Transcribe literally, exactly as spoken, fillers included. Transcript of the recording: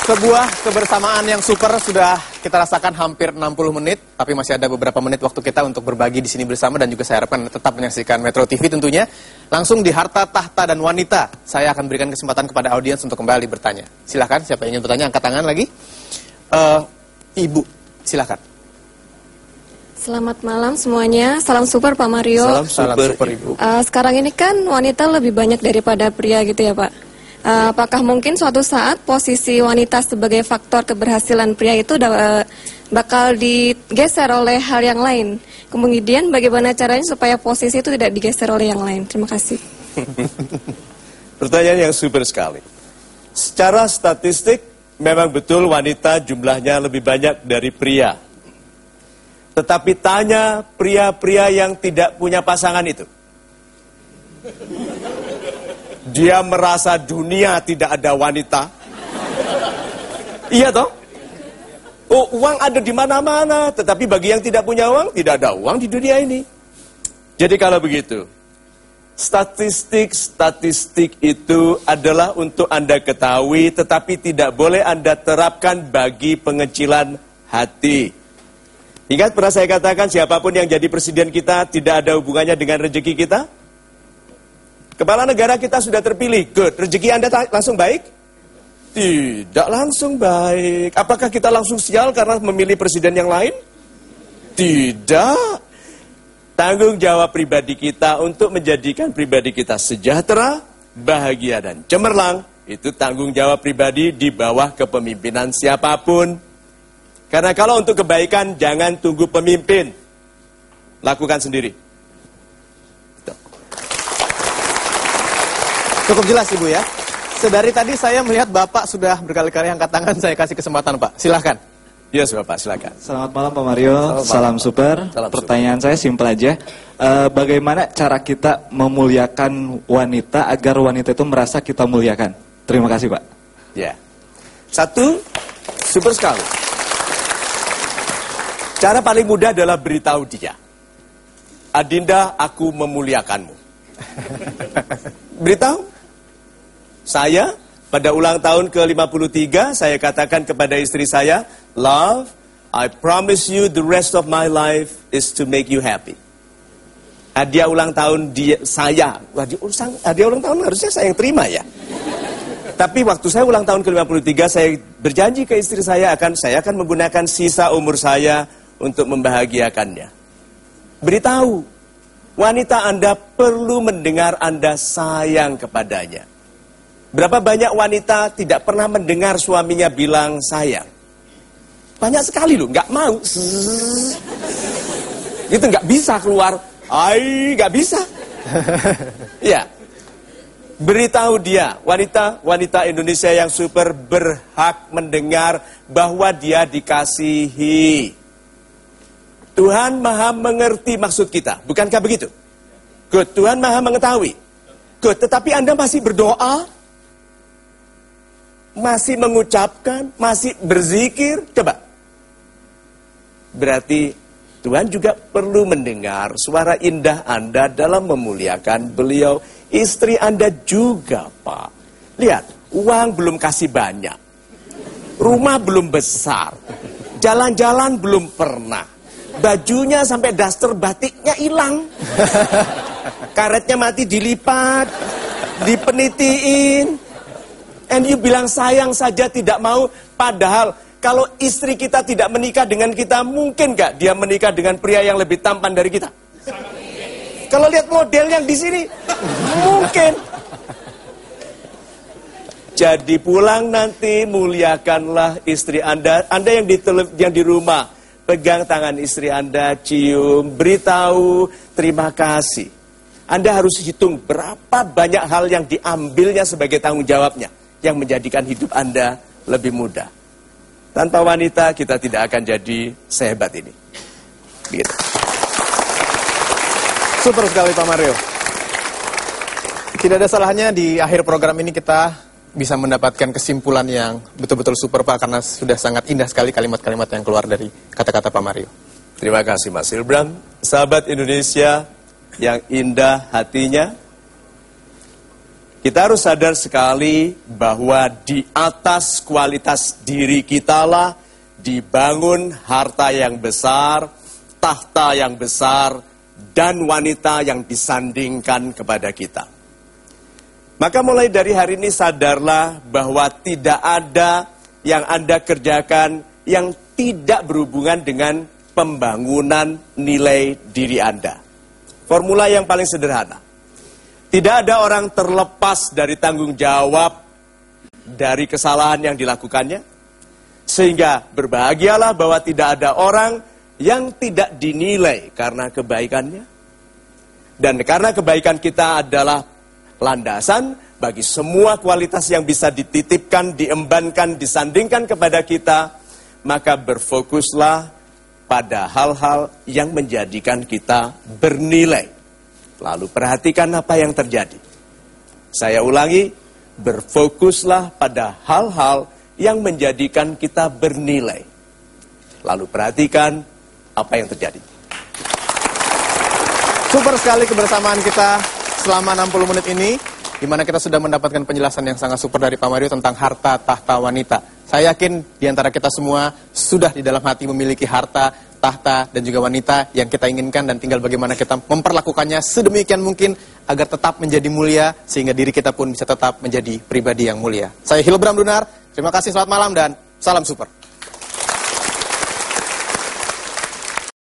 Sebuah kebersamaan yang super sudah kita rasakan hampir enam puluh menit, tapi masih ada beberapa menit waktu kita untuk berbagi di sini bersama dan juga saya harapkan tetap menyaksikan Metro T V tentunya. Langsung di Harta, Tahta, dan Wanita, saya akan berikan kesempatan kepada audiens untuk kembali bertanya. Silahkan, siapa yang ingin bertanya, angkat tangan lagi. Uh, Ibu, silahkan. Selamat malam semuanya, salam super Pak Mario. Salam super, salam super Ibu. Uh, sekarang ini kan wanita lebih banyak daripada pria gitu ya Pak. Uh, apakah mungkin suatu saat posisi wanita sebagai faktor keberhasilan pria itu uh, bakal digeser oleh hal yang lain? Kemudian bagaimana caranya supaya posisi itu tidak digeser oleh yang lain? Terima kasih. Pertanyaan yang super sekali. Secara statistik memang betul wanita jumlahnya lebih banyak dari pria. Tetapi tanya pria-pria yang tidak punya pasangan itu. Dia merasa dunia tidak ada wanita. Iya toh? Oh, uang ada di mana-mana, tetapi bagi yang tidak punya uang, tidak ada uang di dunia ini. Jadi kalau begitu, statistik-statistik itu adalah untuk Anda ketahui, tetapi tidak boleh Anda terapkan bagi pengecilan hati. Ingat pernah saya katakan, siapapun yang jadi presiden kita tidak ada hubungannya dengan rezeki kita? Kepala negara kita sudah terpilih, good. Rezeki Anda langsung baik? Tidak langsung baik. Apakah kita langsung sial karena memilih presiden yang lain? Tidak. Tanggung jawab pribadi kita untuk menjadikan pribadi kita sejahtera, bahagia, dan cemerlang. Itu tanggung jawab pribadi di bawah kepemimpinan siapapun. Karena kalau untuk kebaikan, jangan tunggu pemimpin. Lakukan sendiri. Cukup jelas Ibu ya. Sedari tadi saya melihat Bapak sudah berkali-kali angkat tangan, saya kasih kesempatan Pak. Silahkan. Yes Bapak, silakan. Selamat malam Pak Mario, Selamat salam malam. super. Salam Pertanyaan super. saya simpel aja. Uh, bagaimana cara kita memuliakan wanita agar wanita itu merasa kita muliakan? Terima kasih Pak. Ya. Satu, super sekali. Cara paling mudah adalah beritahu dia. Adinda, aku memuliakanmu. Beritahu. Saya, pada ulang tahun ke lima puluh tiga, saya katakan kepada istri saya, Love, I promise you the rest of my life is to make you happy. Hadiah ulang tahun dia, saya, hadiah ulang tahun harusnya saya yang terima ya. Tapi waktu saya ulang tahun ke lima puluh tiga, saya berjanji ke istri saya, akan saya akan menggunakan sisa umur saya untuk membahagiakannya. Beritahu, wanita Anda perlu mendengar Anda sayang kepadanya. Berapa banyak wanita tidak pernah mendengar suaminya bilang sayang? Banyak sekali loh, nggak mau. Itu nggak bisa keluar. Ay, nggak bisa. Ya, beritahu dia, wanita-wanita Indonesia yang super berhak mendengar bahwa dia dikasihi. Tuhan Maha mengerti maksud kita, bukankah begitu? Good, Tuhan Maha mengetahui. Good, tetapi Anda masih berdoa? Masih mengucapkan, masih berzikir, coba. Berarti Tuhan juga perlu mendengar suara indah Anda dalam memuliakan beliau. Istri Anda juga, Pak. Lihat, uang belum kasih banyak. Rumah belum besar. Jalan-jalan belum pernah. Bajunya sampai daster batiknya hilang. Karetnya mati dilipat, dipenitiin. And you bilang sayang saja tidak mau, padahal kalau istri kita tidak menikah dengan kita, mungkin gak dia menikah dengan pria yang lebih tampan dari kita? Kalau lihat model yang di sini, mungkin. Jadi pulang nanti muliakanlah istri Anda. Anda yang di tele, yang di rumah, pegang tangan istri Anda, cium, beritahu terima kasih. Anda harus hitung berapa banyak hal yang diambilnya sebagai tanggung jawabnya, yang menjadikan hidup Anda lebih mudah. Tanpa wanita kita tidak akan jadi sehebat ini. Begitu. Super sekali Pak Mario. Tidak ada salahnya di akhir program ini kita bisa mendapatkan kesimpulan yang betul-betul super Pak, karena sudah sangat indah sekali kalimat-kalimat yang keluar dari kata-kata Pak Mario. Terima kasih Mas Hilbram. Sahabat Indonesia yang indah hatinya, Kita harus sadar sekali bahwa di atas kualitas diri kita lah dibangun harta yang besar, tahta yang besar, dan wanita yang disandingkan kepada kita. Maka mulai dari hari ini sadarlah bahwa tidak ada yang Anda kerjakan yang tidak berhubungan dengan pembangunan nilai diri Anda. Formula yang paling sederhana. Tidak ada orang terlepas dari tanggung jawab dari kesalahan yang dilakukannya. Sehingga berbahagialah bahwa tidak ada orang yang tidak dinilai karena kebaikannya. Dan karena kebaikan kita adalah landasan bagi semua kualitas yang bisa dititipkan, diembankan, disandingkan kepada kita, maka berfokuslah pada hal-hal yang menjadikan kita bernilai. Lalu perhatikan apa yang terjadi. Saya ulangi, berfokuslah pada hal-hal yang menjadikan kita bernilai. Lalu perhatikan apa yang terjadi. Super sekali kebersamaan kita selama enam puluh menit ini, di mana kita sudah mendapatkan penjelasan yang sangat super dari Pak Mario tentang harta tahta wanita. Saya yakin di antara kita semua sudah di dalam hati memiliki harta, tahta, dan juga wanita yang kita inginkan, dan tinggal bagaimana kita memperlakukannya sedemikian mungkin agar tetap menjadi mulia, sehingga diri kita pun bisa tetap menjadi pribadi yang mulia. Saya Hilbram Dunar, terima kasih, selamat malam, dan salam super.